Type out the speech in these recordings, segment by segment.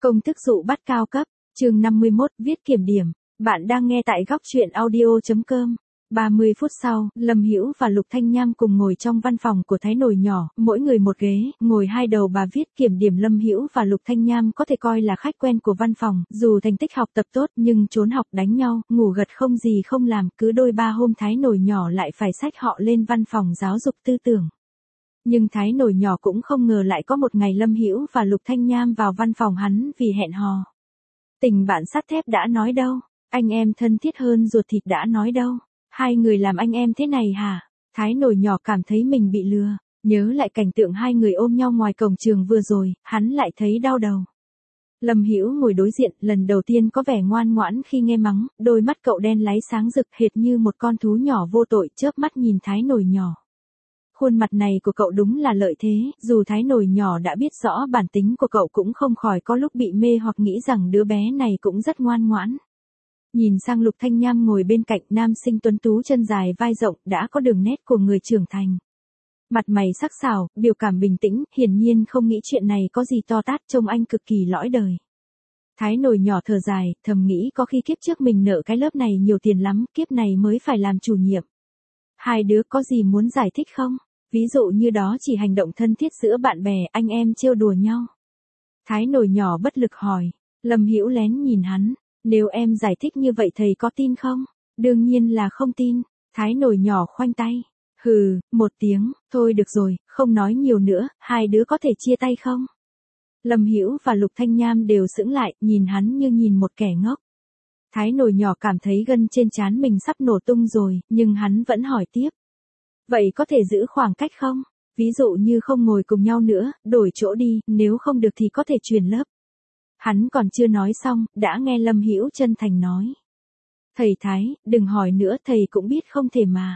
Công thức dụ bắt cao cấp, chương 51, viết kiểm điểm. Bạn đang nghe tại góc truyện audio.com. 30 phút sau, Lâm Hữu và Lục Thanh Nham cùng ngồi trong văn phòng của Thái Nồi nhỏ, mỗi người một ghế, ngồi hai đầu bà viết kiểm điểm. Lâm Hữu và Lục Thanh Nham có thể coi là khách quen của văn phòng, dù thành tích học tập tốt nhưng trốn học đánh nhau, ngủ gật không gì không làm, cứ đôi ba hôm Thái Nồi nhỏ lại phải xách họ lên văn phòng giáo dục tư tưởng. Nhưng Thái Nồi nhỏ cũng không ngờ lại có một ngày Lâm Hữu và Lục Thanh Nham vào văn phòng hắn vì hẹn hò. Tình bạn sắt thép đã nói đâu, anh em thân thiết hơn ruột thịt đã nói đâu. Hai người làm anh em thế này hả? Thái Nồi nhỏ cảm thấy mình bị lừa, nhớ lại cảnh tượng hai người ôm nhau ngoài cổng trường vừa rồi, hắn lại thấy đau đầu. Lâm Hữu ngồi đối diện, lần đầu tiên có vẻ ngoan ngoãn khi nghe mắng, đôi mắt cậu đen láy sáng rực hệt như một con thú nhỏ vô tội, chớp mắt nhìn Thái Nồi nhỏ. Khuôn mặt này của cậu đúng là lợi thế, dù Thái Nồi nhỏ đã biết rõ bản tính của cậu cũng không khỏi có lúc bị mê hoặc nghĩ rằng đứa bé này cũng rất ngoan ngoãn. Nhìn sang Lục Thanh Nham ngồi bên cạnh, nam sinh tuấn tú chân dài vai rộng, đã có đường nét của người trưởng thành. Mặt mày sắc sảo, biểu cảm bình tĩnh, hiển nhiên không nghĩ chuyện này có gì to tát, trông anh cực kỳ lõi đời. Thái Nồi nhỏ thở dài, thầm nghĩ có khi kiếp trước mình nợ cái lớp này nhiều tiền lắm, kiếp này mới phải làm chủ nhiệm. Hai đứa có gì muốn giải thích không? Ví dụ như đó chỉ hành động thân thiết giữa bạn bè, anh em trêu đùa nhau. Thái Nồi nhỏ bất lực hỏi. Lâm Hữu lén nhìn hắn. Nếu em giải thích như vậy thầy có tin không? Đương nhiên là không tin. Thái Nồi nhỏ khoanh tay. Hừ, một tiếng, thôi được rồi, không nói nhiều nữa, hai đứa có thể chia tay không? Lâm Hữu và Lục Thanh Nham đều sững lại, nhìn hắn như nhìn một kẻ ngốc. Thái Nồi nhỏ cảm thấy gân trên trán mình sắp nổ tung rồi, nhưng hắn vẫn hỏi tiếp. Vậy có thể giữ khoảng cách không? Ví dụ như không ngồi cùng nhau nữa, đổi chỗ đi, nếu không được thì có thể chuyển lớp. Hắn còn chưa nói xong, đã nghe Lâm Hữu chân thành nói. Thầy Thái, đừng hỏi nữa, thầy cũng biết không thể mà.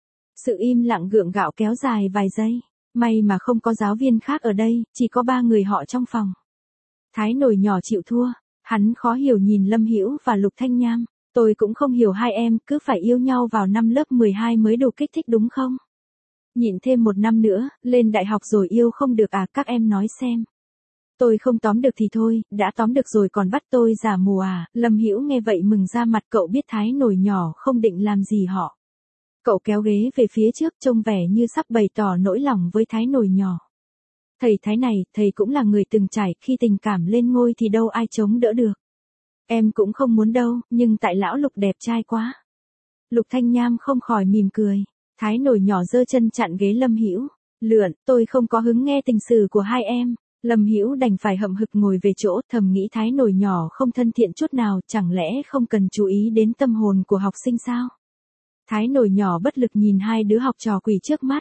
Sự im lặng gượng gạo kéo dài vài giây. May mà không có giáo viên khác ở đây, chỉ có ba người họ trong phòng. Thái Nồi nhỏ chịu thua, hắn khó hiểu nhìn Lâm Hữu và Lục Thanh Nham. Tôi cũng không hiểu hai em cứ phải yêu nhau vào năm lớp 12 mới đủ kích thích đúng không? Nhịn thêm một năm nữa, lên đại học rồi yêu không được à, các em nói xem. Tôi không tóm được thì thôi, đã tóm được rồi còn bắt tôi giả mù à? Lâm Hữu nghe vậy mừng ra mặt, cậu biết Thái Nồi nhỏ không định làm gì họ. Cậu kéo ghế về phía trước trông vẻ như sắp bày tỏ nỗi lòng với Thái Nồi nhỏ. Thầy Thái này, thầy cũng là người từng trải, khi tình cảm lên ngôi thì đâu ai chống đỡ được. Em cũng không muốn đâu, nhưng tại lão Lục đẹp trai quá. Lục Thanh Nham không khỏi mỉm cười. Thái Nồi nhỏ giơ chân chặn ghế Lâm Hữu. Lượn, tôi không có hứng nghe tình sử của hai em. Lâm Hữu đành phải hậm hực ngồi về chỗ, thầm nghĩ Thái Nồi nhỏ không thân thiện chút nào, chẳng lẽ không cần chú ý đến tâm hồn của học sinh sao? Thái Nồi nhỏ bất lực nhìn hai đứa học trò quỷ trước mắt.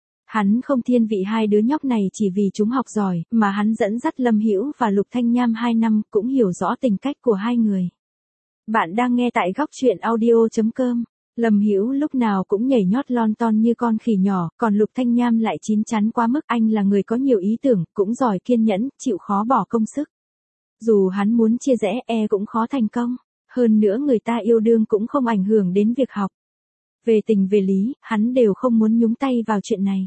Hắn không thiên vị hai đứa nhóc này chỉ vì chúng học giỏi, mà hắn dẫn dắt Lâm Hữu và Lục Thanh Nham 2 năm, cũng hiểu rõ tình cách của hai người. Bạn đang nghe tại góc truyện audio.com. Lâm Hữu lúc nào cũng nhảy nhót lon ton như con khỉ nhỏ, còn Lục Thanh Nham lại chín chắn quá mức, anh là người có nhiều ý tưởng, cũng giỏi kiên nhẫn, chịu khó bỏ công sức. Dù hắn muốn chia rẽ cũng khó thành công, hơn nữa người ta yêu đương cũng không ảnh hưởng đến việc học. Về tình về lý, hắn đều không muốn nhúng tay vào chuyện này.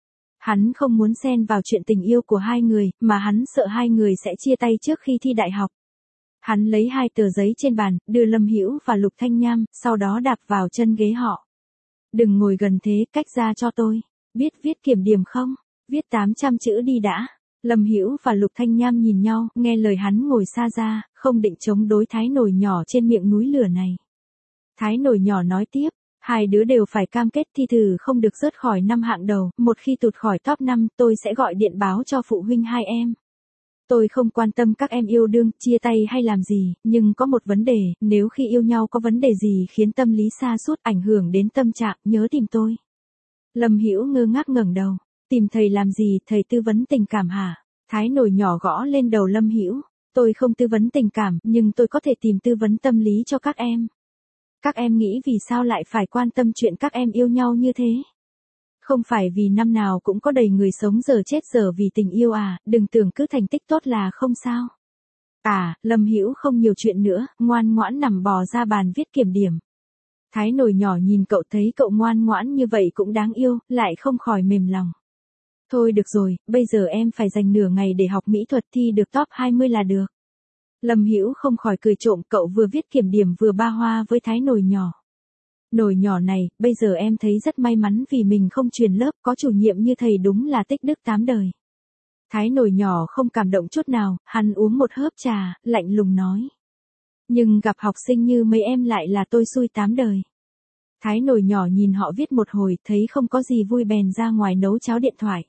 Hắn không muốn xen vào chuyện tình yêu của hai người, mà hắn sợ hai người sẽ chia tay trước khi thi đại học. Hắn lấy 2 tờ giấy trên bàn, đưa Lâm Hữu và Lục Thanh Nham, sau đó đạp vào chân ghế họ. Đừng ngồi gần thế, cách ra cho tôi. Biết viết kiểm điểm không? Viết 800 chữ đi đã. Lâm Hữu và Lục Thanh Nham nhìn nhau, nghe lời hắn ngồi xa ra, không định chống đối Thái Nồi nhỏ trên miệng núi lửa này. Thái Nồi nhỏ nói tiếp. Hai đứa đều phải cam kết thi thử không được rớt khỏi 5 hạng đầu, một khi tụt khỏi top 5, tôi sẽ gọi điện báo cho phụ huynh hai em. Tôi không quan tâm các em yêu đương, chia tay hay làm gì, nhưng có một vấn đề, nếu khi yêu nhau có vấn đề gì khiến tâm lý sa sút ảnh hưởng đến tâm trạng, nhớ tìm tôi. Lâm Hữu ngơ ngác ngẩng đầu, tìm thầy làm gì, thầy tư vấn tình cảm hả? Thái Nồi nhỏ gõ lên đầu Lâm Hữu, tôi không tư vấn tình cảm, nhưng tôi có thể tìm tư vấn tâm lý cho các em. Các em nghĩ vì sao lại phải quan tâm chuyện các em yêu nhau như thế? Không phải vì năm nào cũng có đầy người sống giờ chết giờ vì tình yêu à, đừng tưởng cứ thành tích tốt là không sao. À, Lâm Hữu không nhiều chuyện nữa, ngoan ngoãn nằm bò ra bàn viết kiểm điểm. Thái Nồi nhỏ nhìn cậu thấy cậu ngoan ngoãn như vậy cũng đáng yêu, lại không khỏi mềm lòng. Thôi được rồi, bây giờ em phải dành nửa ngày để học mỹ thuật thi được top 20 là được. Lâm Hữu không khỏi cười trộm, cậu vừa viết kiểm điểm vừa ba hoa với Thái Nồi nhỏ. Nồi nhỏ này, bây giờ em thấy rất may mắn vì mình không truyền lớp, có chủ nhiệm như thầy đúng là tích đức 8 đời. Thái Nồi nhỏ không cảm động chút nào, hắn uống một hớp trà, lạnh lùng nói. Nhưng gặp học sinh như mấy em lại là tôi xui 8 đời. Thái Nồi nhỏ nhìn họ viết một hồi, thấy không có gì vui bèn ra ngoài nấu cháo điện thoại.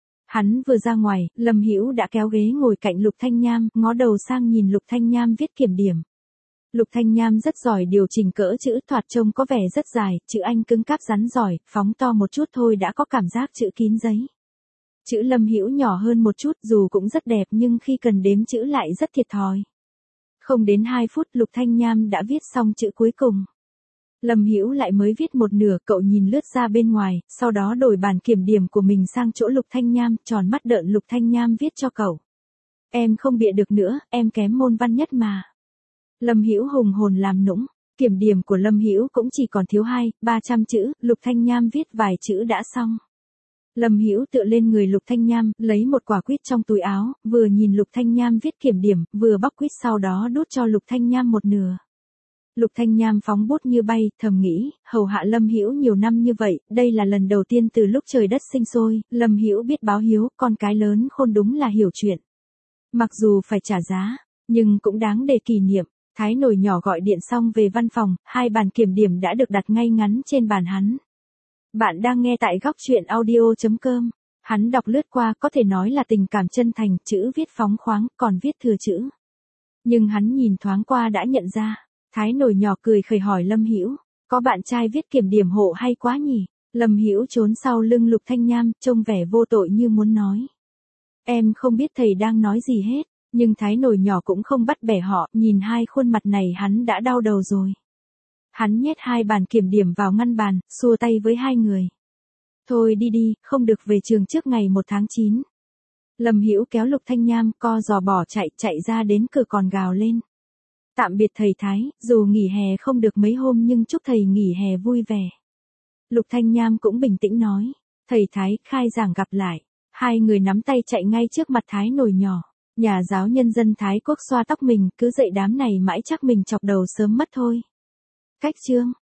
Hắn vừa ra ngoài, Lâm Hữu đã kéo ghế ngồi cạnh Lục Thanh Nham, ngó đầu sang nhìn Lục Thanh Nham viết kiểm điểm. Lục Thanh Nham rất giỏi điều chỉnh cỡ chữ, thoạt trông có vẻ rất dài, chữ Anh cứng cáp rắn giỏi, phóng to một chút thôi đã có cảm giác chữ kín giấy. Chữ Lâm Hữu nhỏ hơn một chút, dù cũng rất đẹp nhưng khi cần đếm chữ lại rất thiệt thòi. Không đến 2 phút Lục Thanh Nham đã viết xong chữ cuối cùng. Lâm Hữu lại mới viết một nửa, cậu nhìn lướt ra bên ngoài, sau đó đổi bàn kiểm điểm của mình sang chỗ Lục Thanh Nham, tròn mắt đợi Lục Thanh Nham viết cho cậu. Em không bịa được nữa, em kém môn văn nhất mà. Lâm Hữu hùng hồn làm nũng, kiểm điểm của Lâm Hữu cũng chỉ còn thiếu 200-300 chữ, Lục Thanh Nham viết vài chữ đã xong. Lâm Hữu tựa lên người Lục Thanh Nham, lấy một quả quýt trong túi áo, vừa nhìn Lục Thanh Nham viết kiểm điểm, vừa bóc quýt sau đó đút cho Lục Thanh Nham một nửa. Lục Thanh Nham phóng bút như bay, thầm nghĩ, hầu hạ Lâm Hữu nhiều năm như vậy, đây là lần đầu tiên từ lúc trời đất sinh sôi, Lâm Hữu biết báo hiếu, con cái lớn khôn đúng là hiểu chuyện. Mặc dù phải trả giá, nhưng cũng đáng để kỷ niệm. Thái Nồi nhỏ gọi điện xong về văn phòng, 2 bàn kiểm điểm đã được đặt ngay ngắn trên bàn hắn. Bạn đang nghe tại góc truyện audio.com. Hắn đọc lướt qua, có thể nói là tình cảm chân thành, chữ viết phóng khoáng, còn viết thừa chữ. Nhưng hắn nhìn thoáng qua đã nhận ra. Thái Nồi nhỏ cười khẩy hỏi Lâm Hữu, có bạn trai viết kiểm điểm hộ hay quá nhỉ? Lâm Hữu trốn sau lưng Lục Thanh Nham, trông vẻ vô tội như muốn nói. Em không biết thầy đang nói gì hết, nhưng Thái Nồi nhỏ cũng không bắt bẻ họ, nhìn 2 khuôn mặt này hắn đã đau đầu rồi. Hắn nhét 2 bàn kiểm điểm vào ngăn bàn, xua tay với 2 người. Thôi đi đi, không được về trường trước ngày 1 tháng 9. Lâm Hữu kéo Lục Thanh Nham, co giò bỏ chạy ra đến cửa còn gào lên. Tạm biệt thầy Thái, dù nghỉ hè không được mấy hôm nhưng chúc thầy nghỉ hè vui vẻ. Lục Thanh Nham cũng bình tĩnh nói. Thầy Thái, khai giảng gặp lại. 2 người nắm tay chạy ngay trước mặt Thái Nồi nhỏ. Nhà giáo nhân dân Thái Quốc xoa tóc mình, cứ dậy đám này mãi chắc mình chọc đầu sớm mất thôi. Cách chương.